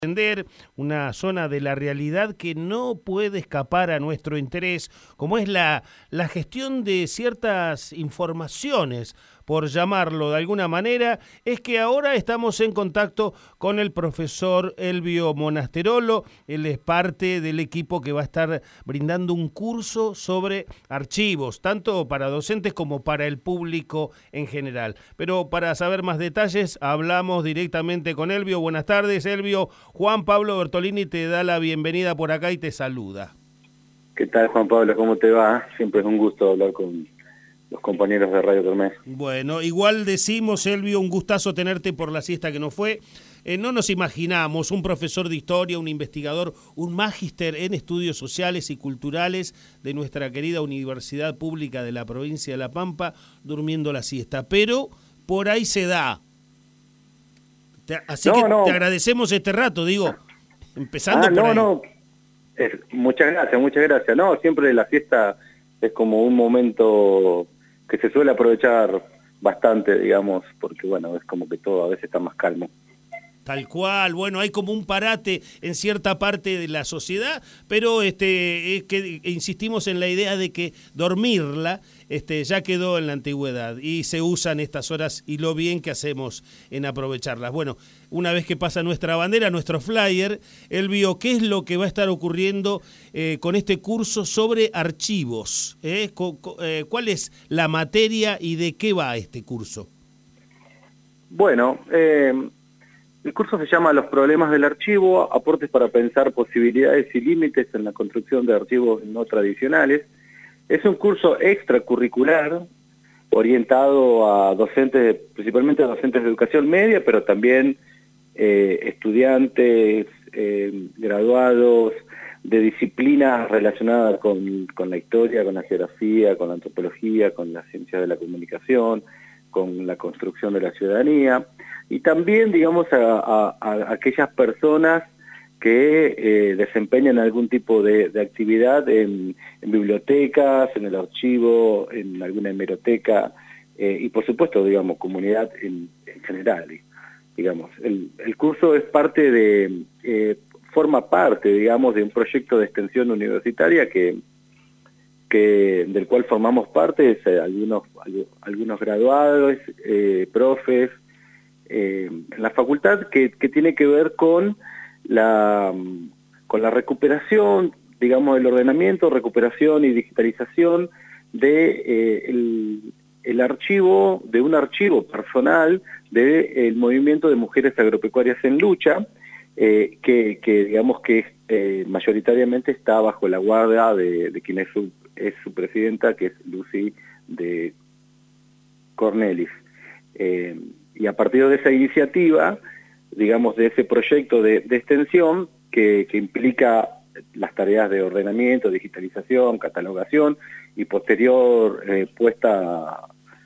Entender una zona de la realidad que no puede escapar a nuestro interés, como es la gestión de ciertas informaciones, por llamarlo de alguna manera, es que ahora estamos en contacto con el profesor Elvio Monasterolo. Él es parte del equipo que va a estar brindando un curso sobre archivos, tanto para docentes como para el público en general. Pero para saber más detalles, hablamos directamente con Elvio. Buenas tardes, Elvio. Juan Pablo Bertolini te da la bienvenida por acá y te saluda. ¿Qué tal, Juan Pablo? ¿Cómo te va? Siempre es un gusto hablar con los compañeros de Radio Kermés. Bueno, igual decimos, Elvio, un gustazo tenerte por la siesta que nos fue. No nos imaginamos un profesor de historia, un investigador, un magíster en estudios sociales y culturales de nuestra querida Universidad Pública de la provincia de La Pampa durmiendo la siesta, pero por ahí se da. Así que te agradecemos este rato, digo, empezando por ahí. Muchas gracias. No, siempre la fiesta es como un momento que se suele aprovechar bastante, digamos, porque bueno, es como que todo a veces está más calmo. Tal cual, bueno, hay como un parate en cierta parte de la sociedad, pero es que insistimos en la idea de que dormirla ya quedó en la antigüedad y se usan estas horas y lo bien que hacemos en aprovecharlas. Bueno, una vez que pasa nuestra bandera, nuestro flyer, Elvio, ¿qué es lo que va a estar ocurriendo con este curso sobre archivos? ¿Cuál es la materia y de qué va este curso? Bueno, el curso se llama Los problemas del archivo, aportes para pensar posibilidades y límites en la construcción de archivos no tradicionales. Es un curso extracurricular orientado a docentes, principalmente a docentes de educación media, pero también estudiantes, graduados de disciplinas relacionadas con la historia, con la geografía, con la antropología, con la ciencia de la comunicación, con la construcción de la ciudadanía, y también, digamos, a aquellas personas que desempeñan algún tipo de actividad en bibliotecas, en el archivo, en alguna hemeroteca, y por supuesto, digamos, comunidad en general. Digamos, el curso es forma parte, digamos, de un proyecto de extensión universitaria del cual formamos parte, algunos graduados, profes, en la facultad, que tiene que ver con la recuperación, digamos, del ordenamiento, recuperación y digitalización de el archivo, de un archivo personal del movimiento de mujeres agropecuarias en lucha, que digamos que mayoritariamente está bajo la guardia de quien es su presidenta, que es Lucy de Cornelis. Y a partir de esa iniciativa, digamos, de ese proyecto de extensión que implica las tareas de ordenamiento, digitalización, catalogación y posterior puesta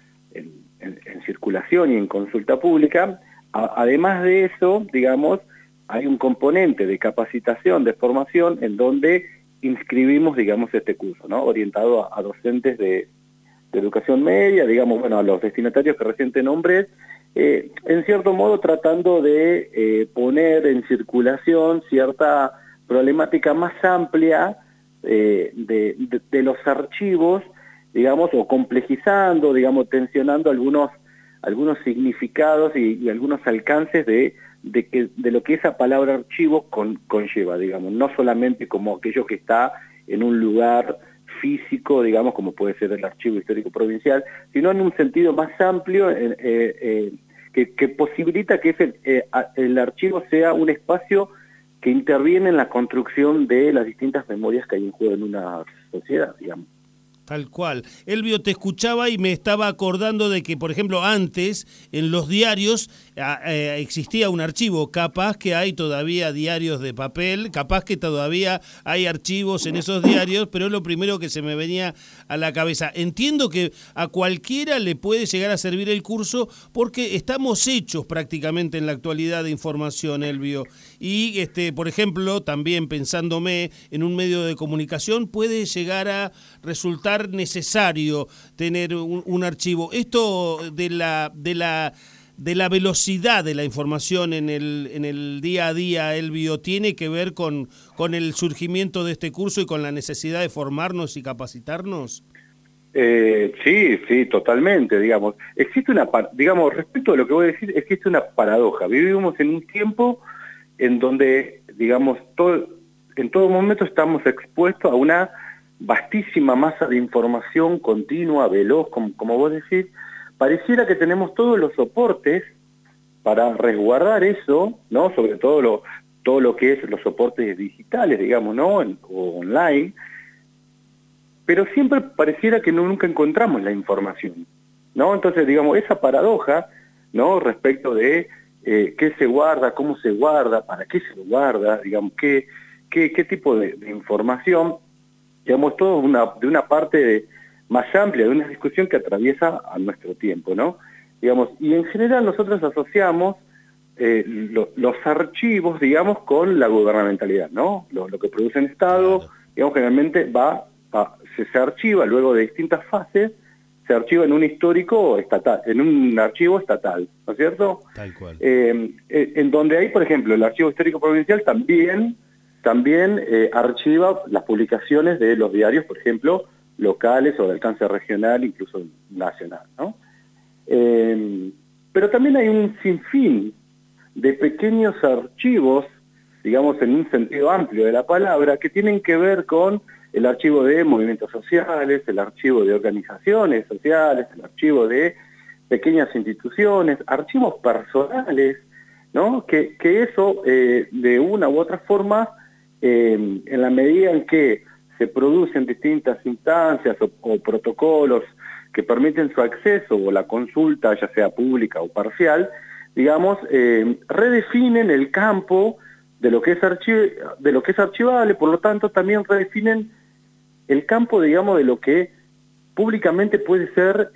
en circulación y en consulta pública, además de eso, digamos, hay un componente de capacitación, de formación, en donde inscribimos, digamos, este curso, ¿no? Orientado a docentes de educación media, digamos, bueno, a los destinatarios que recién te nombré, en cierto modo tratando de poner en circulación cierta problemática más amplia de los archivos, digamos, o complejizando, digamos, tensionando algunos significados y algunos alcances de lo que esa palabra archivo conlleva, digamos, no solamente como aquello que está en un lugar físico, digamos, como puede ser el Archivo Histórico Provincial, sino en un sentido más amplio que posibilita que el archivo sea un espacio que interviene en la construcción de las distintas memorias que hay en juego en una sociedad, digamos. Tal cual. Elvio, te escuchaba y me estaba acordando de que, por ejemplo, antes en los diarios existía un archivo. Capaz que hay todavía diarios de papel, capaz que todavía hay archivos en esos diarios, pero es lo primero que se me venía a la cabeza. Entiendo que a cualquiera le puede llegar a servir el curso porque estamos hechos prácticamente en la actualidad de información, Elvio. Y, por ejemplo, también pensándome en un medio de comunicación, puede llegar a resultar necesario tener un archivo. Esto de la de la velocidad de la información en el día a día, Elvio, tiene que ver con el surgimiento de este curso y con la necesidad de formarnos y capacitarnos? Sí, totalmente, digamos. Existe digamos, respecto a lo que voy a decir, existe una paradoja. Vivimos en un tiempo en donde, digamos, en todo momento estamos expuestos a una vastísima masa de información continua, veloz, como vos decís. Pareciera que tenemos todos los soportes para resguardar eso, ¿no? Sobre todo todo lo que es los soportes digitales, digamos, ¿no? O online. Pero siempre pareciera que nunca encontramos la información, ¿no? Entonces, digamos, esa paradoja, ¿no? Respecto de qué se guarda, cómo se guarda, para qué se guarda, digamos, qué tipo de información, digamos, todo de una parte más amplia, de una discusión que atraviesa a nuestro tiempo, ¿no? Digamos, y en general nosotros asociamos los archivos, digamos, con la gubernamentalidad, ¿no? Lo que produce el Estado, digamos, generalmente se archiva luego de distintas fases, se archiva en un histórico estatal, en un archivo estatal, ¿no es cierto? Tal cual. En donde hay, por ejemplo, el archivo histórico provincial también archiva las publicaciones de los diarios, por ejemplo, locales o de alcance regional, incluso nacional, ¿no? Pero también hay un sinfín de pequeños archivos, digamos, en un sentido amplio de la palabra, que tienen que ver con el archivo de movimientos sociales, el archivo de organizaciones sociales, el archivo de pequeñas instituciones, archivos personales, ¿no? Que eso, de una u otra forma, en la medida en que se producen distintas instancias o protocolos que permiten su acceso o la consulta, ya sea pública o parcial, digamos, redefinen el campo de lo que es archivable, por lo tanto también redefinen el campo, digamos, de lo que públicamente puede ser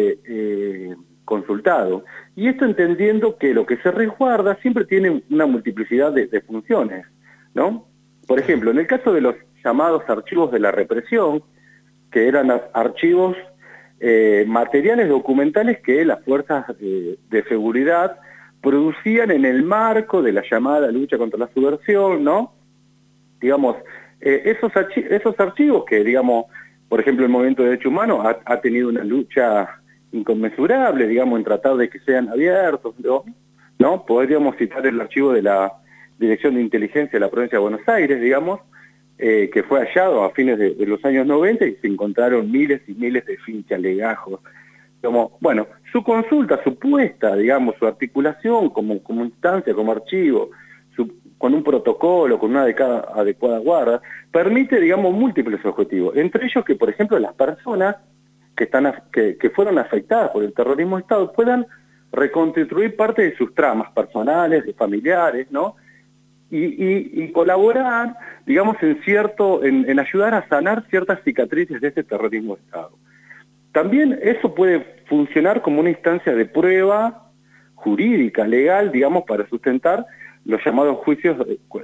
consultado. Y esto entendiendo que lo que se resguarda siempre tiene una multiplicidad de funciones, ¿no? Por ejemplo, en el caso de los llamados archivos de la represión, que eran archivos materiales documentales que las fuerzas de seguridad producían en el marco de la llamada lucha contra la subversión, ¿no? Digamos, esos archivos que, digamos, por ejemplo, el Movimiento de Derechos Humanos ha tenido una lucha inconmensurable, digamos, en tratar de que sean abiertos, ¿no? Podríamos citar el archivo de la Dirección de Inteligencia de la Provincia de Buenos Aires, digamos, que fue hallado a fines de los años 90 y se encontraron miles y miles de fichas, legajos. Como, bueno, su consulta, su puesta, digamos, su articulación como instancia, como archivo, con un protocolo, con una adecuada guarda, permite, digamos, múltiples objetivos. Entre ellos que, por ejemplo, las personas que fueron afectadas por el terrorismo de Estado puedan reconstituir parte de sus tramas personales, de familiares, ¿no? Y colaborar, digamos, en ayudar a sanar ciertas cicatrices de ese terrorismo de Estado. También eso puede funcionar como una instancia de prueba jurídica, legal, digamos, para sustentar los llamados juicios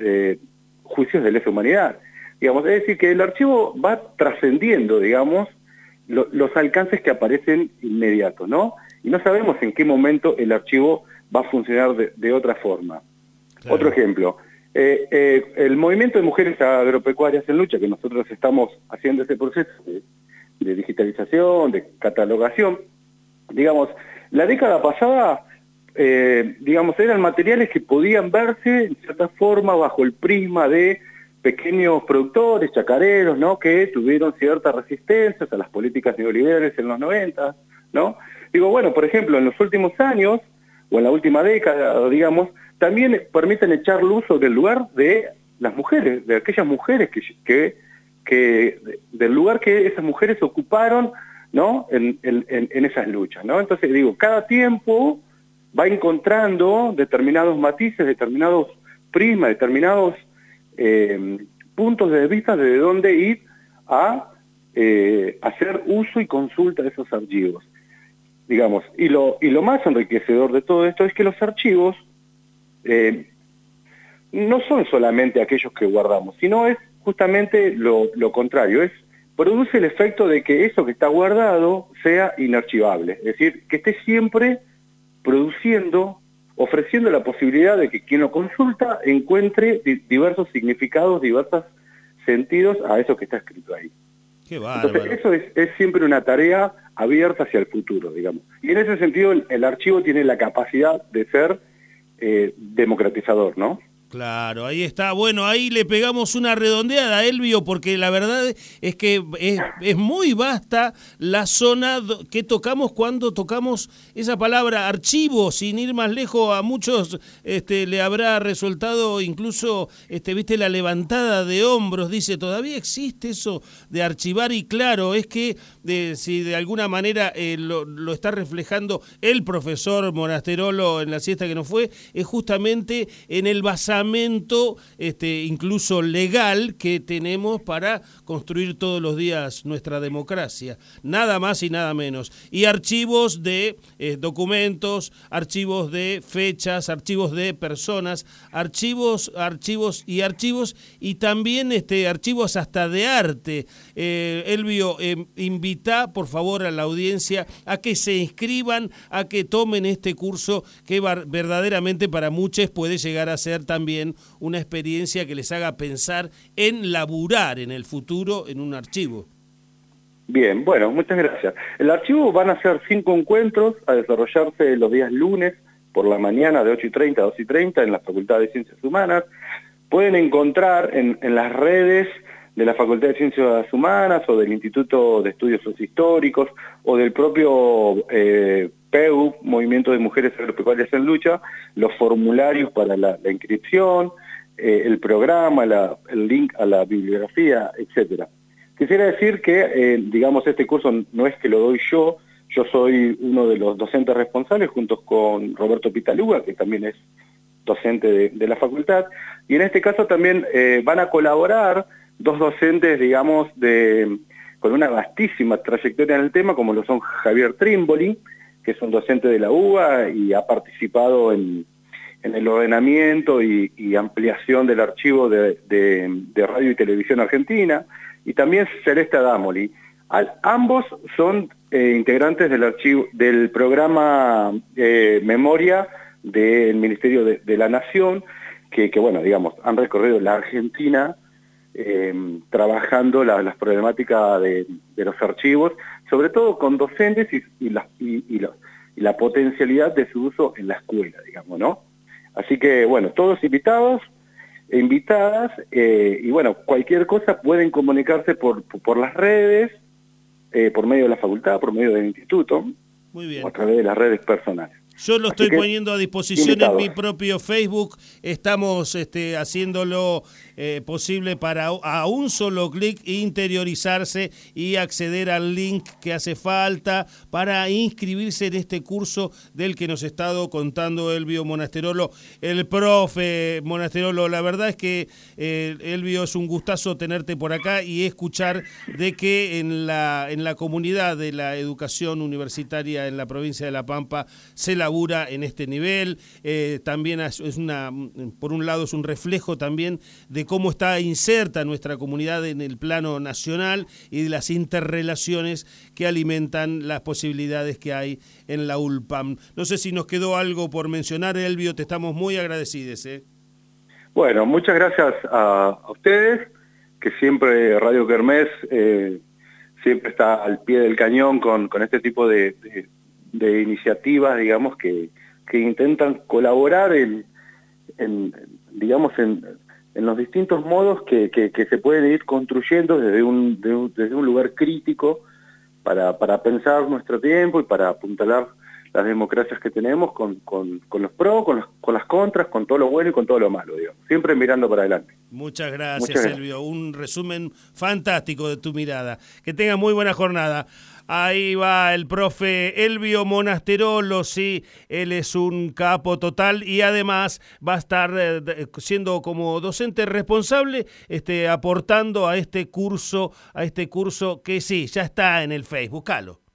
de lesa humanidad. Digamos, es decir, que el archivo va trascendiendo, digamos, los alcances que aparecen inmediatos, ¿no? Y no sabemos en qué momento el archivo va a funcionar de otra forma. Claro. Otro ejemplo, el movimiento de mujeres agropecuarias en lucha, que nosotros estamos haciendo ese proceso de digitalización, de catalogación, digamos, la década pasada, digamos, eran materiales que podían verse en cierta forma bajo el prisma de pequeños productores, chacareros, ¿no? Que tuvieron cierta resistencia a las políticas neoliberales en los 90, ¿no? Digo, bueno, por ejemplo, en los últimos años, o en la última década, digamos, también permiten echar luz sobre el lugar de las mujeres, de aquellas mujeres del lugar que esas mujeres ocuparon, ¿no? En esas luchas, ¿no? Entonces, digo, cada tiempo va encontrando determinados matices, determinados prismas, determinados puntos de vista de dónde ir a hacer uso y consulta de esos archivos, digamos. Y lo más enriquecedor de todo esto es que los archivos no son solamente aquellos que guardamos, sino es justamente lo contrario, produce el efecto de que eso que está guardado sea inarchivable, es decir, que esté siempre ofreciendo la posibilidad de que quien lo consulta encuentre diversos significados, diversos sentidos a eso que está escrito ahí. Qué bárbaro. Entonces eso es siempre una tarea abierta hacia el futuro, digamos. Y en ese sentido el archivo tiene la capacidad de ser democratizador, ¿no? Claro, ahí está. Bueno, ahí le pegamos una redondeada, Elvio, porque la verdad es que es muy vasta la zona que tocamos cuando tocamos esa palabra archivo. Sin ir más lejos, a muchos le habrá resultado incluso, viste, la levantada de hombros. Dice, ¿todavía existe eso de archivar? Y claro, es que si de alguna manera lo está reflejando el profesor Monasterolo en la siesta que nos fue, es justamente en el basamento incluso legal que tenemos para construir todos los días nuestra democracia, nada más y nada menos. Y archivos de documentos, archivos de fechas, archivos de personas, archivos y también archivos hasta de arte. Elvio, invita por favor a la audiencia a que se inscriban, a que tomen este curso que verdaderamente para muchos puede llegar a ser también una experiencia que les haga pensar en laburar en el futuro en un archivo. Bien, bueno, muchas gracias. El archivo van a ser 5 encuentros a desarrollarse los días lunes por la mañana de 8:30 a 2:30 en la Facultad de Ciencias Humanas. Pueden encontrar en las redes de la Facultad de Ciencias Humanas o del Instituto de Estudios Históricos o del propio PEU, Movimiento de Mujeres Agropecuarias en Lucha, los formularios para la inscripción, el programa, el link a la bibliografía, etcétera. Quisiera decir que, digamos, este curso no es que lo doy yo soy uno de los docentes responsables junto con Roberto Pitaluga, que también es docente de la facultad, y en este caso también van a colaborar 2 docentes, digamos, con una vastísima trayectoria en el tema, como lo son Javier Trimboli, que es un docente de la UBA y ha participado en el ordenamiento y ampliación del archivo de Radio y Televisión Argentina, y también Celeste Adamoli. Ambos son integrantes del programa Memoria del Ministerio de la Nación, que bueno, digamos, han recorrido la Argentina trabajando las problemáticas de los archivos, sobre todo con docentes y la potencialidad de su uso en la escuela, digamos, ¿no? Así que, bueno, todos invitados e invitadas, y bueno, cualquier cosa pueden comunicarse por las redes, por medio de la facultad, por medio del instituto, muy bien, o a través de las redes personales. Yo lo estoy poniendo a disposición en mi propio Facebook. Estamos haciéndolo posible para a un solo clic interiorizarse y acceder al link que hace falta para inscribirse en este curso del que nos ha estado contando Elvio Monasterolo, el profe Monasterolo. La verdad es que, Elvio, es un gustazo tenerte por acá y escuchar de que en la comunidad de la educación universitaria en la provincia de La Pampa se labura en este nivel. También por un lado es un reflejo también de cómo está inserta nuestra comunidad en el plano nacional y de las interrelaciones que alimentan las posibilidades que hay en la ULPAM. No sé si nos quedó algo por mencionar, Elvio, te estamos muy agradecidos. Bueno, muchas gracias a ustedes, que siempre Radio Kermés siempre está al pie del cañón con este tipo de iniciativas, digamos, que intentan colaborar en los distintos modos que se pueden ir construyendo desde un lugar crítico para pensar nuestro tiempo y para apuntalar las democracias que tenemos con los pros, con las contras, con todo lo bueno y con todo lo malo, digamos. Siempre mirando para adelante. Muchas gracias, Elvio. Un resumen fantástico de tu mirada. Que tengas muy buena jornada. Ahí va el profe Elvio Monasterolo, sí, él es un capo total y además va a estar siendo como docente responsable, aportando a este curso que sí, ya está en el Facebook. Búscalo.